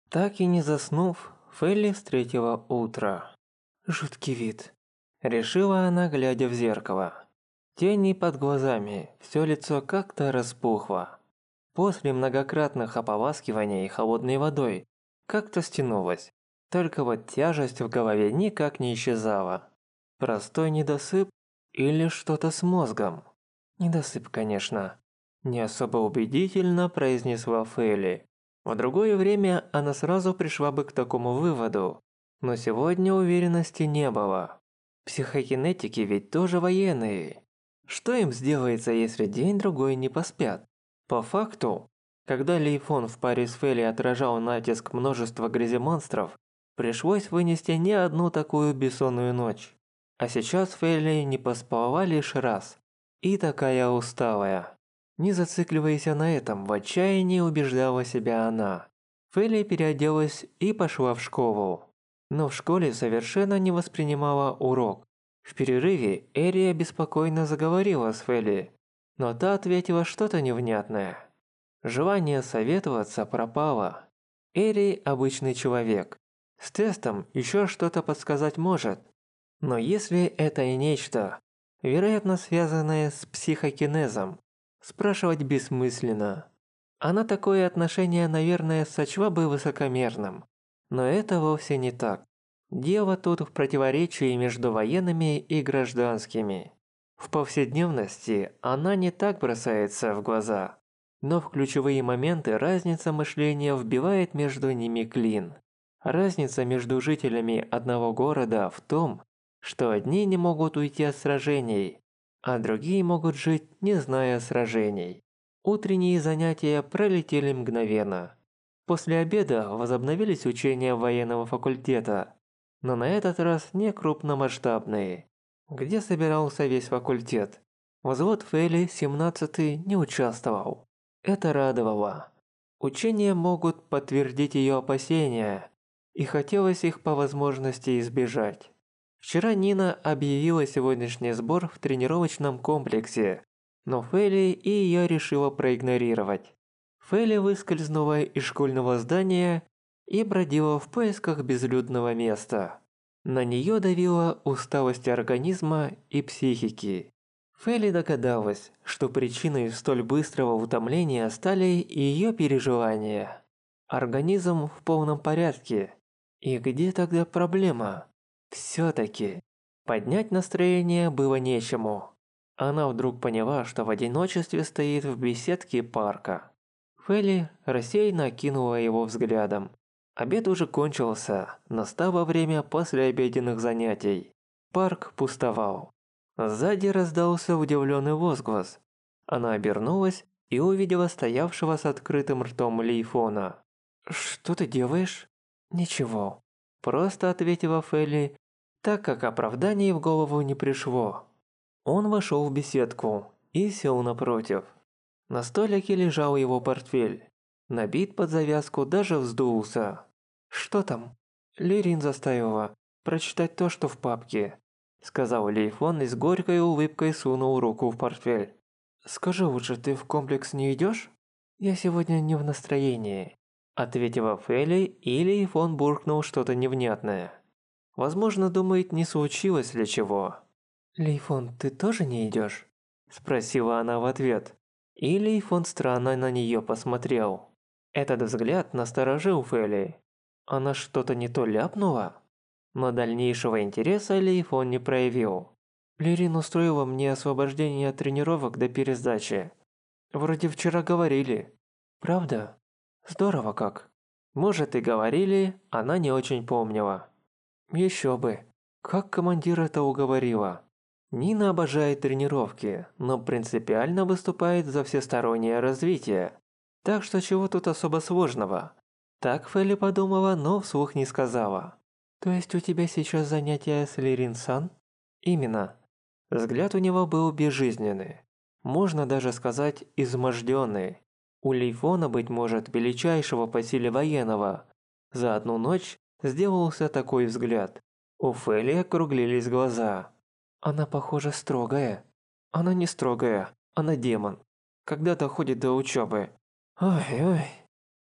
Так и не заснув, Фелли встретила утро. Жуткий вид. Решила она, глядя в зеркало. Тени под глазами, все лицо как-то распухло. После многократных ополаскиваний холодной водой как-то стянулось. Только вот тяжесть в голове никак не исчезала. Простой недосып или что-то с мозгом? Недосып, конечно. Не особо убедительно произнесла Фелли. В другое время она сразу пришла бы к такому выводу, но сегодня уверенности не было. Психокинетики ведь тоже военные. Что им сделается, если день-другой не поспят? По факту, когда Лейфон в паре с Фелли отражал натиск множества гряземонстров, пришлось вынести не одну такую бессонную ночь. А сейчас Фелли не поспала лишь раз. И такая усталая. Не зацикливаясь на этом, в отчаянии убеждала себя она. Фелли переоделась и пошла в школу. Но в школе совершенно не воспринимала урок. В перерыве Эрия беспокойно заговорила с Фелли, но та ответила что-то невнятное. Желание советоваться пропало. Эрий обычный человек. С тестом еще что-то подсказать может. Но если это и нечто, вероятно связанное с психокинезом, спрашивать бессмысленно. Она такое отношение, наверное, сочла бы высокомерным. Но это вовсе не так. Дело тут в противоречии между военными и гражданскими. В повседневности она не так бросается в глаза, но в ключевые моменты разница мышления вбивает между ними клин. Разница между жителями одного города в том, что одни не могут уйти от сражений, а другие могут жить, не зная сражений. Утренние занятия пролетели мгновенно. После обеда возобновились учения военного факультета, но на этот раз не крупномасштабные. Где собирался весь факультет? Взвод Фелли, 17-й, не участвовал. Это радовало. Учения могут подтвердить ее опасения, и хотелось их по возможности избежать. Вчера Нина объявила сегодняшний сбор в тренировочном комплексе, но Фелли и ее решила проигнорировать. Фелли выскользнула из школьного здания и бродила в поисках безлюдного места. На нее давила усталость организма и психики. Фелли догадалась, что причиной столь быстрого утомления стали ее переживания. Организм в полном порядке. И где тогда проблема? Все-таки поднять настроение было нечему. Она вдруг поняла, что в одиночестве стоит в беседке парка. Фелли рассеянно окинула его взглядом. Обед уже кончился, настало время послеобеденных занятий. Парк пустовал. Сзади раздался удивленный возглас. Она обернулась и увидела стоявшего с открытым ртом Лейфона. «Что ты делаешь?» «Ничего», – просто ответила Фелли, так как оправданий в голову не пришло. Он вошел в беседку и сел напротив. На столике лежал его портфель. Набит под завязку, даже вздулся. «Что там?» «Лерин заставила прочитать то, что в папке», – сказал Лейфон и с горькой улыбкой сунул руку в портфель. «Скажи лучше, ты в комплекс не идешь?» «Я сегодня не в настроении», – ответила Фелли, и Лейфон буркнул что-то невнятное. Возможно, думает, не случилось ли чего. «Лейфон, ты тоже не идешь?» – спросила она в ответ. И Лейфон странно на нее посмотрел. Этот взгляд насторожил Фелли. Она что-то не то ляпнула? Но дальнейшего интереса Лейфон не проявил. Лерин устроила мне освобождение от тренировок до пересдачи. Вроде вчера говорили. Правда? Здорово как. Может и говорили, она не очень помнила. Еще бы. Как командир это уговорила? Нина обожает тренировки, но принципиально выступает за всестороннее развитие. Так что чего тут особо сложного? Так Фелли подумала, но вслух не сказала. То есть у тебя сейчас занятия с Лерин-сан? Именно. Взгляд у него был безжизненный. Можно даже сказать изможденный. У Лейфона, быть может, величайшего по силе военного, за одну ночь сделался такой взгляд. У Фелли округлились глаза. Она, похоже, строгая. Она не строгая, она демон. Когда доходит до учебы. Ой-ой.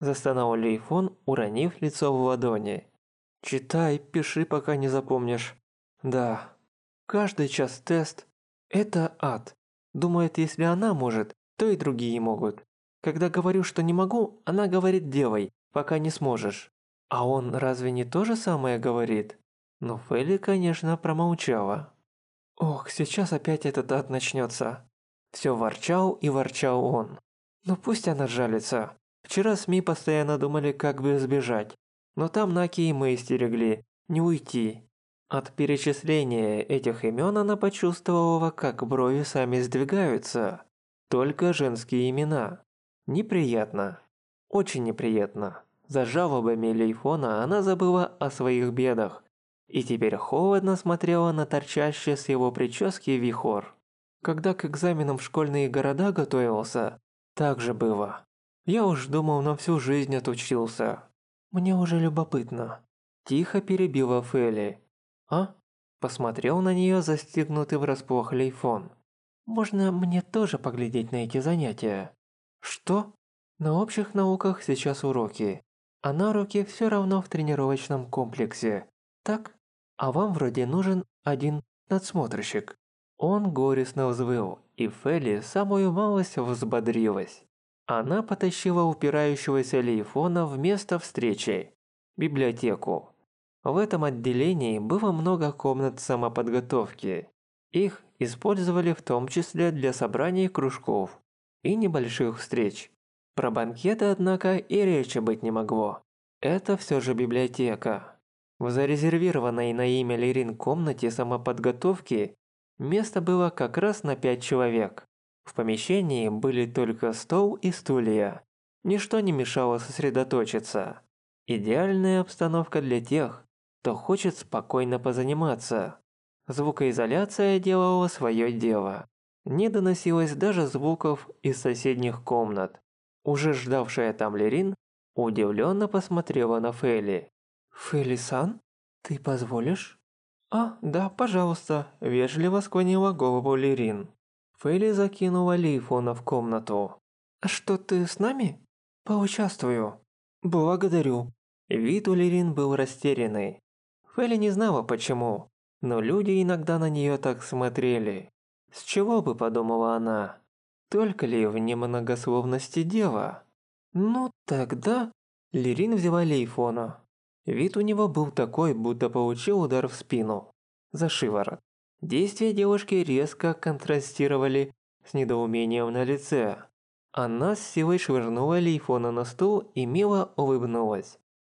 Застонал Лейфон, уронив лицо в ладони. Читай, пиши, пока не запомнишь. Да, каждый час тест. Это ад. Думает, если она может, то и другие могут. Когда говорю, что не могу, она говорит «делай, пока не сможешь». А он разве не то же самое говорит? Но Фелли, конечно, промолчала. Ох, сейчас опять этот ад начнется. Все ворчал и ворчал он. Ну пусть она жалится. Вчера СМИ постоянно думали, как бы сбежать. Но там Наки и мы стерегли. Не уйти. От перечисления этих имен она почувствовала, как брови сами сдвигаются. Только женские имена. Неприятно. Очень неприятно. За жалобами Лейфона она забыла о своих бедах. И теперь холодно смотрела на торчащий с его прически вихор. Когда к экзаменам в школьные города готовился, так же было. Я уж думал, на всю жизнь отучился. Мне уже любопытно. Тихо перебила Фелли. А? Посмотрел на нее застигнутый врасплох Лейфон. Можно мне тоже поглядеть на эти занятия? Что? На общих науках сейчас уроки. А на руки все равно в тренировочном комплексе. Так? А вам вроде нужен один надсмотрщик. Он горестно взвыл, и Фелли самую малость взбодрилась. Она потащила упирающегося Лейфона в место встречи – библиотеку. В этом отделении было много комнат самоподготовки. Их использовали в том числе для собраний кружков и небольших встреч. Про банкеты, однако, и речи быть не могло. Это все же библиотека. В зарезервированной на имя Лерин комнате самоподготовки место было как раз на 5 человек. В помещении были только стол и стулья. Ничто не мешало сосредоточиться. Идеальная обстановка для тех, кто хочет спокойно позаниматься. Звукоизоляция делала свое дело. Не доносилось даже звуков из соседних комнат. Уже ждавшая там Лерин удивленно посмотрела на Фелли. «Фелли-сан, ты позволишь?» «А, да, пожалуйста», – вежливо склонила голову Лерин. Фелли закинула Лейфона в комнату. «Что, ты с нами?» «Поучаствую». «Благодарю». Вид у Лерин был растерянный. Фелли не знала почему, но люди иногда на нее так смотрели. С чего бы, подумала она, только ли в немногословности дело? Ну тогда... Лерин взяла Лейфона. Вид у него был такой, будто получил удар в спину. За шиворот. Действия девушки резко контрастировали с недоумением на лице. Она с силой швырнула Лейфона на стул и мило улыбнулась.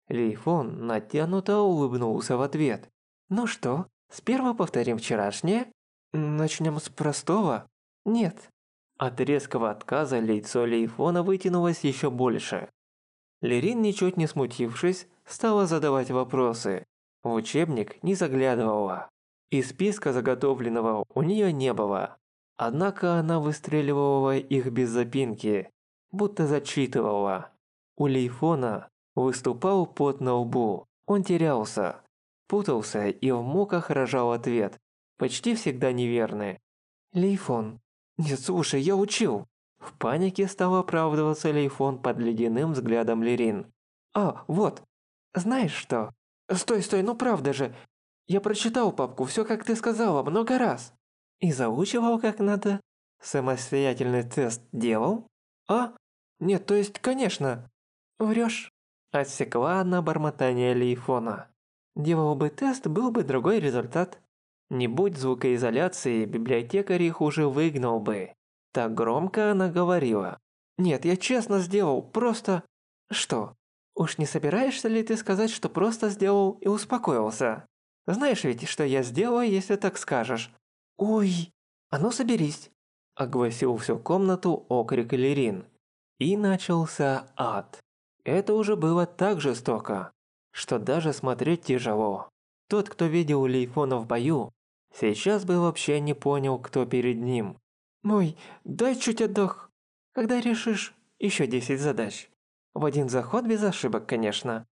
Лейфон натянуто улыбнулся в ответ. «Ну что, сперва повторим вчерашнее?» «Начнем с простого?» «Нет». От резкого отказа лицо Лейфона вытянулось еще больше. Лерин, ничуть не смутившись, стала задавать вопросы. В учебник не заглядывала. И списка заготовленного у нее не было. Однако она выстреливала их без запинки, будто зачитывала. У Лейфона выступал пот на лбу. Он терялся, путался и в муках рожал ответ, почти всегда неверный. «Лейфон, нет, слушай, я учил!» В панике стал оправдываться Лейфон под ледяным взглядом Лерин. «А, вот, знаешь что? Стой, ну правда же! Я прочитал папку, все как ты сказала, много раз!» «И заучивал как надо? Самостоятельный тест делал?» «А? Нет, то есть, конечно!» «Врешь!» Отсекла она бормотание Лейфона. «Делал бы тест, был бы другой результат. Не будь звукоизоляции, библиотекарь их уже выгнал бы». Так громко она говорила. «Нет, я честно сделал, просто...» «Что? Уж не собираешься ли ты сказать, что просто сделал и успокоился? Знаешь ведь, что я сделаю, если так скажешь?» «Ой, а ну соберись!» Огласил всю комнату окрик Лерин. И начался ад. Это уже было так жестоко, что даже смотреть тяжело. Тот, кто видел Лейфона в бою, сейчас бы вообще не понял, кто перед ним. «Мой, дай чуть отдох. Когда решишь, еще 10 задач. В один заход без ошибок, конечно.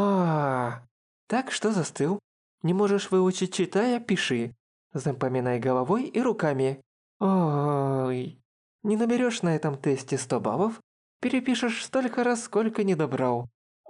Так, что застыл? Не можешь выучить, читая, пиши. Запоминай головой и руками. Ой, не наберешь на этом тесте 100 баллов? Перепишешь столько раз, сколько не добрал.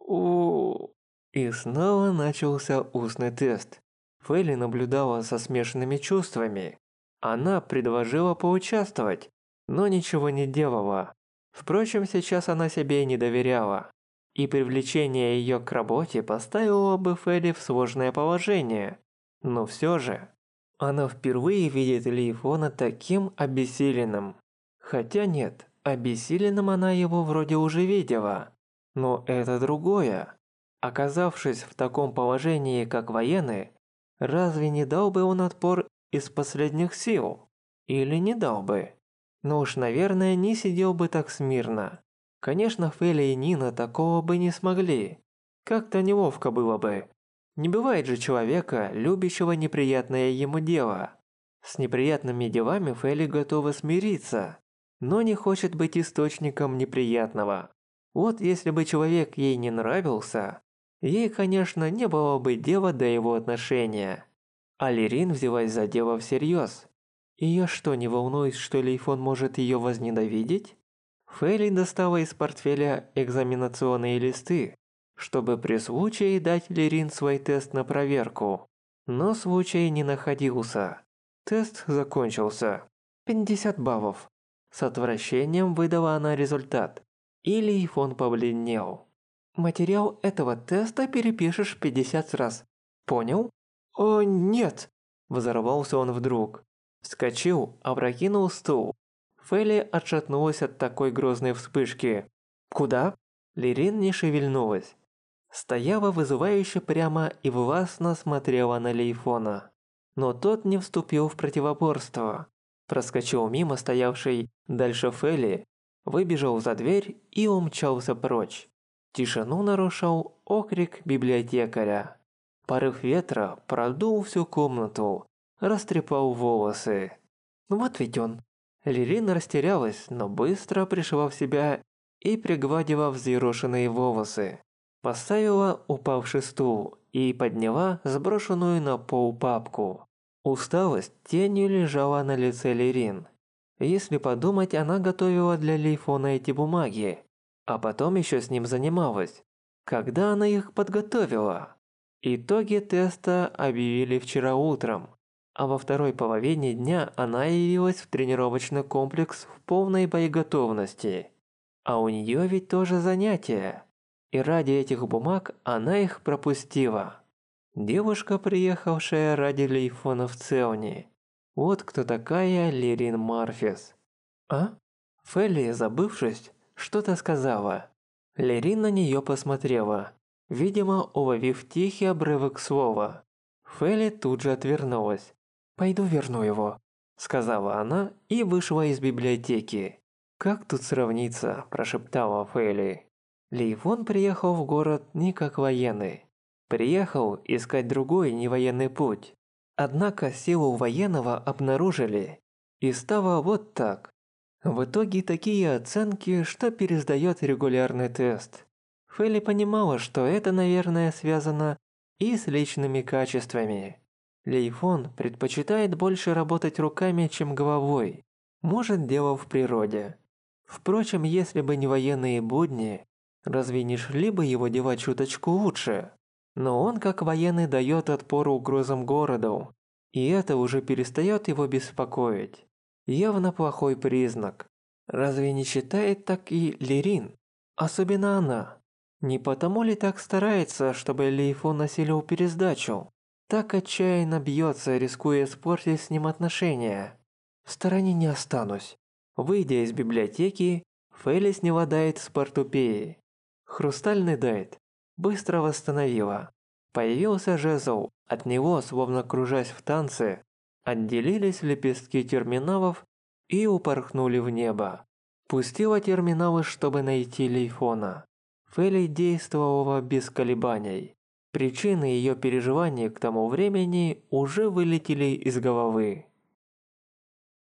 У. И снова начался устный тест. Фейли наблюдала со смешанными чувствами. Она предложила поучаствовать, но ничего не делала. Впрочем, сейчас она себе не доверяла. И привлечение ее к работе поставило бы Фейли в сложное положение. Но все же, она впервые видит Лейфона таким обессиленным. Хотя нет, обессиленным она его вроде уже видела. Но это другое. Оказавшись в таком положении, как военный, разве не дал бы он отпор из последних сил? Или не дал бы? Но уж, наверное, не сидел бы так смирно. Конечно, Фейли и Нина такого бы не смогли. Как-то неловко было бы. Не бывает же человека, любящего неприятное ему дело. С неприятными делами Фейли готова смириться, но не хочет быть источником неприятного. Вот если бы человек ей не нравился, ей, конечно, не было бы дела до его отношения. А Лерин взялась за дело всерьез. Её что, не волнует, что Лейфон может её возненавидеть? Фейли достала из портфеля экзаменационные листы, чтобы при случае дать Лерин свой тест на проверку. Но случай не находился. Тест закончился. 50 баллов. С отвращением выдала она результат. И Лейфон побледнел. Материал этого теста перепишешь 50 раз. Понял? О, нет! Взорвался он вдруг. Вскочил, опрокинул стул. Фейли отшатнулась от такой грозной вспышки. «Куда?» Лерин не шевельнулась. Стояла вызывающе прямо и властно смотрела на Лейфона. Но тот не вступил в противоборство. Проскочил мимо стоявшей дальше Фейли, выбежал за дверь и умчался прочь. Тишину нарушал окрик библиотекаря. Порыв ветра продул всю комнату, растрепал волосы. Вот ведь он. Лерин растерялась, но быстро пришла в себя и пригладила взъерошенные волосы. Поставила упавший стул и подняла сброшенную на пол папку. Усталость тенью лежала на лице Лерин. Если подумать, она готовила для Лейфона эти бумаги, а потом еще с ним занималась. Когда она их подготовила? Итоги теста объявили вчера утром. А во второй половине дня она явилась в тренировочный комплекс в полной боеготовности. А у нее ведь тоже занятия. И ради этих бумаг она их пропустила. Девушка, приехавшая ради Лейфона в Целни. Вот кто такая Лерин Марфис. А? Фелли, забывшись, что-то сказала. Лерин на нее посмотрела, видимо, уловив тихий обрывок слова. Фелли тут же отвернулась. «Пойду верну его», – сказала она и вышла из библиотеки. «Как тут сравниться?» – прошептала Фелли. Лейфон приехал в город не как военный. Приехал искать другой невоенный путь. Однако силу военного обнаружили. И стало вот так. В итоге такие оценки, что пересдает регулярный тест. Фелли понимала, что это, наверное, связано и с личными качествами. Лейфон предпочитает больше работать руками, чем головой. Может, дело в природе. Впрочем, если бы не военные будни, разве не шли бы его дела чуточку лучше? Но он, как военный, дает отпор угрозам городу, и это уже перестает его беспокоить. Явно плохой признак. Разве не считает так и Лерин? Особенно она. Не потому ли так старается, чтобы Лейфон осилил пересдачу? Так отчаянно бьется, рискуя испортить с ним отношения. В стороне не останусь. Выйдя из библиотеки, Фелли сняла дайт с портупеи. Хрустальный дайт. Быстро восстановила. Появился жезл, от него, словно кружась в танце, отделились лепестки терминалов и упорхнули в небо. Пустила терминалы, чтобы найти Лейфона. Фелли действовала без колебаний. Причины ее переживаний к тому времени уже вылетели из головы.